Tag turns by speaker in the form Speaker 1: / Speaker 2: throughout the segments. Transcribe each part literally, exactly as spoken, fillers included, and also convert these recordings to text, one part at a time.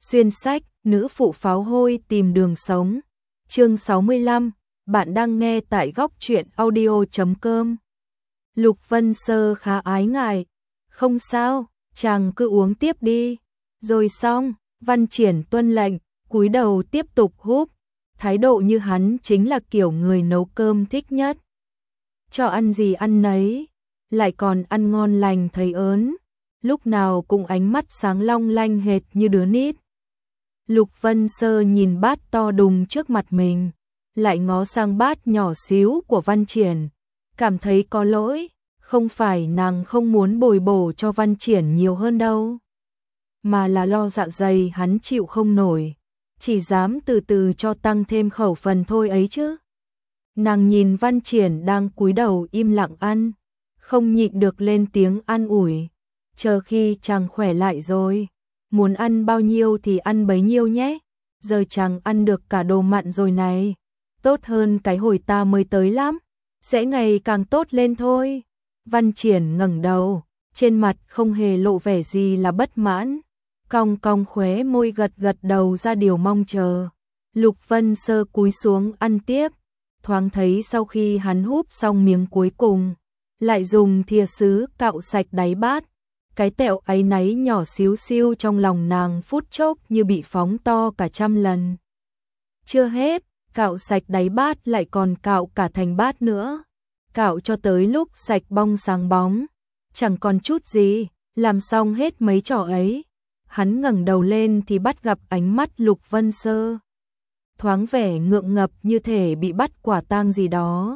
Speaker 1: Xuyên sách, nữ phụ pháo hôi tìm đường sống. Chương sáu mươi lăm, bạn đang nghe tại góc truyện audio chấm com. Lục Vân Sơ khá ái ngại. Không sao, chàng cứ uống tiếp đi. Rồi xong, Văn Triển tuân lệnh, cúi đầu tiếp tục húp. Thái độ như hắn chính là kiểu người nấu cơm thích nhất. Cho ăn gì ăn nấy, lại còn ăn ngon lành thấy ớn. Lúc nào cũng ánh mắt sáng long lanh hệt như đứa nít. Lục Vân Sơ nhìn bát to đùng trước mặt mình, lại ngó sang bát nhỏ xíu của Văn Triển, cảm thấy có lỗi, không phải nàng không muốn bồi bổ cho Văn Triển nhiều hơn đâu, mà là lo dạ dày hắn chịu không nổi, chỉ dám từ từ cho tăng thêm khẩu phần thôi ấy chứ. Nàng nhìn Văn Triển đang cúi đầu im lặng ăn, không nhịn được lên tiếng an ủi, chờ khi chàng khỏe lại rồi, muốn ăn bao nhiêu thì ăn bấy nhiêu nhé, giờ chàng ăn được cả đồ mặn rồi này, tốt hơn cái hồi ta mới tới lắm, sẽ ngày càng tốt lên thôi. Văn Triển ngẩng đầu, trên mặt không hề lộ vẻ gì là bất mãn, cong cong khóe môi gật gật đầu ra điều mong chờ. Lục Vân Sơ cúi xuống ăn tiếp, thoáng thấy sau khi hắn húp xong miếng cuối cùng, lại dùng thìa sứ cạo sạch đáy bát. Cái tẹo áy náy nhỏ xíu xiu trong lòng nàng phút chốc như bị phóng to cả trăm lần. Chưa hết, cạo sạch đáy bát lại còn cạo cả thành bát nữa. Cạo cho tới lúc sạch bong sáng bóng, chẳng còn chút gì, làm xong hết mấy trò ấy. Hắn ngẩng đầu lên thì bắt gặp ánh mắt Lục Vân Sơ. Thoáng vẻ ngượng ngập như thể bị bắt quả tang gì đó.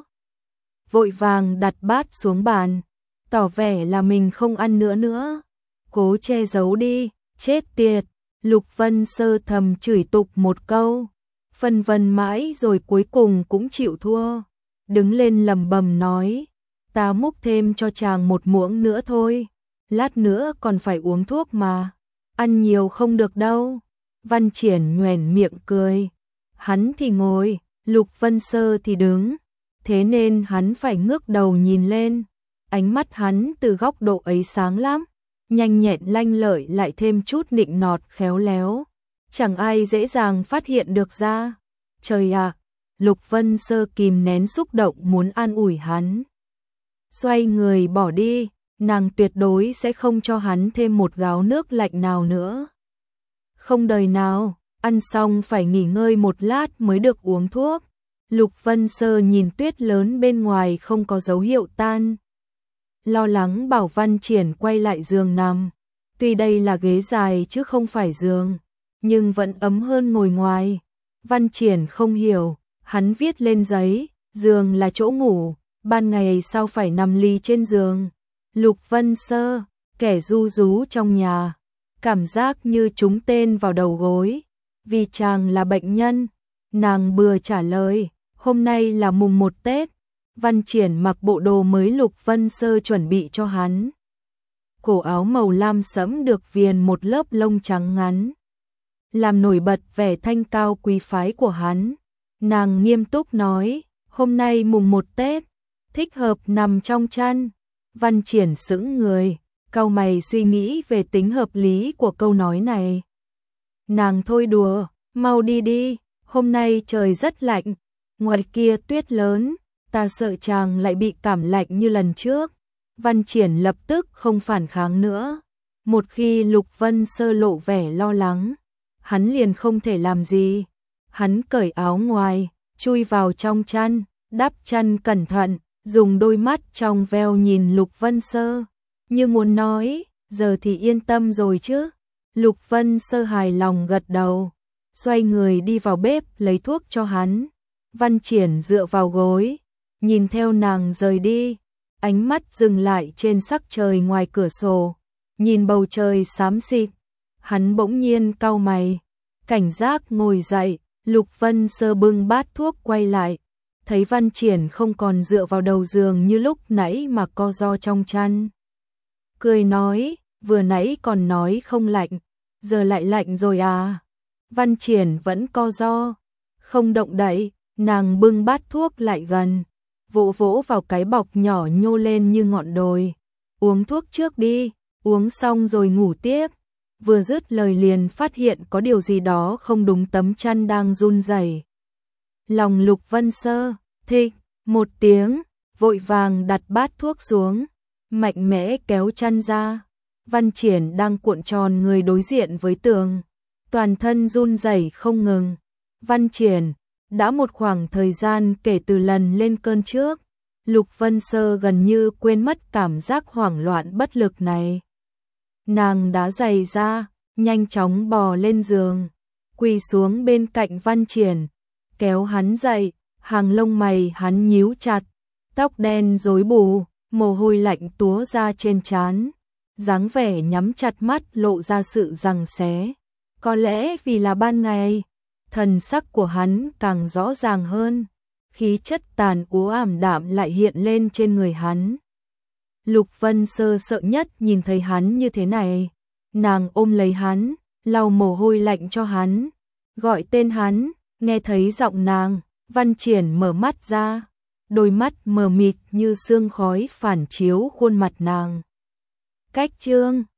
Speaker 1: Vội vàng đặt bát xuống bàn, tỏ vẻ là mình không ăn nữa nữa. Cố che giấu đi, chết tiệt. Lục Vân Sơ thầm chửi tục một câu, phân vân mãi rồi cuối cùng cũng chịu thua. Đứng lên lầm bầm nói, ta múc thêm cho chàng một muỗng nữa thôi, lát nữa còn phải uống thuốc mà, ăn nhiều không được đâu. Văn Triển nhoẻn miệng cười, hắn thì ngồi, Lục Vân Sơ thì đứng, thế nên hắn phải ngước đầu nhìn lên. Ánh mắt hắn từ góc độ ấy sáng lắm, nhanh nhẹn lanh lợi lại thêm chút nịnh nọt khéo léo, chẳng ai dễ dàng phát hiện được ra. Trời ạ, Lục Vân Sơ kìm nén xúc động muốn an ủi hắn. Xoay người bỏ đi, nàng tuyệt đối sẽ không cho hắn thêm một gáo nước lạnh nào nữa. Không đời nào, ăn xong phải nghỉ ngơi một lát mới được uống thuốc. Lục Vân Sơ nhìn tuyết lớn bên ngoài không có dấu hiệu tan, lo lắng bảo Văn Triển quay lại giường nằm. Tuy đây là ghế dài chứ không phải giường, nhưng vẫn ấm hơn ngồi ngoài. Văn Triển không hiểu, hắn viết lên giấy, giường là chỗ ngủ, ban ngày sao phải nằm lì trên giường. Lục Vân Sơ, kẻ ru rú trong nhà, cảm giác như trúng tên vào đầu gối. Vì chàng là bệnh nhân, nàng bừa trả lời, hôm nay là mùng một Tết. Văn Triển mặc bộ đồ mới Lục Vân Sơ chuẩn bị cho hắn. Cổ áo màu lam sẫm được viền một lớp lông trắng ngắn, làm nổi bật vẻ thanh cao quý phái của hắn. Nàng nghiêm túc nói, hôm nay mùng một Tết, thích hợp nằm trong chăn. Văn Triển sững người, cau mày suy nghĩ về tính hợp lý của câu nói này. Nàng thôi đùa, mau đi đi, hôm nay trời rất lạnh, ngoài kia tuyết lớn. Ta sợ chàng lại bị cảm lạnh như lần trước. Văn Triển lập tức không phản kháng nữa. Một khi Lục Vân Sơ lộ vẻ lo lắng, hắn liền không thể làm gì. Hắn cởi áo ngoài, chui vào trong chăn, đắp chăn cẩn thận, dùng đôi mắt trong veo nhìn Lục Vân Sơ, như muốn nói, giờ thì yên tâm rồi chứ. Lục Vân Sơ hài lòng gật đầu, xoay người đi vào bếp lấy thuốc cho hắn. Văn Triển dựa vào gối, nhìn theo nàng rời đi, ánh mắt dừng lại trên sắc trời ngoài cửa sổ, nhìn bầu trời xám xịt, hắn bỗng nhiên cau mày, cảnh giác ngồi dậy. Lục Vân Sơ bưng bát thuốc quay lại, thấy Văn Triển không còn dựa vào đầu giường như lúc nãy mà co ro trong chăn. Cười nói, vừa nãy còn nói không lạnh, giờ lại lạnh rồi à? Văn Triển vẫn co ro, không động đậy, nàng bưng bát thuốc lại gần, vỗ vỗ vào cái bọc nhỏ nhô lên như ngọn đồi. Uống thuốc trước đi, uống xong rồi ngủ tiếp. vừa dứt lời liền phát hiện có điều gì đó không đúng, tấm chăn đang run rẩy. Lòng Lục Vân Sơ thịch một tiếng, vội vàng đặt bát thuốc xuống, mạnh mẽ kéo chăn ra. Văn Triển đang cuộn tròn người đối diện với tường, toàn thân run rẩy không ngừng. Văn Triển, đã một khoảng thời gian kể từ lần lên cơn trước, Lục Vân Sơ gần như quên mất cảm giác hoảng loạn bất lực này. Nàng đá giày ra, nhanh chóng bò lên giường, quỳ xuống bên cạnh Văn Triển, kéo hắn dậy, hàng lông mày hắn nhíu chặt, tóc đen rối bù, mồ hôi lạnh túa ra trên trán, dáng vẻ nhắm chặt mắt lộ ra sự giằng xé. Có lẽ vì là ban ngày, thần sắc của hắn càng rõ ràng hơn, khí chất tàn úa ảm đạm lại hiện lên trên người hắn. Lục Vân Sơ sợ nhất nhìn thấy hắn như thế này, nàng ôm lấy hắn, lau mồ hôi lạnh cho hắn, gọi tên hắn, nghe thấy giọng nàng, Văn Triển mở mắt ra, đôi mắt mờ mịt như sương khói phản chiếu khuôn mặt nàng. Cách chương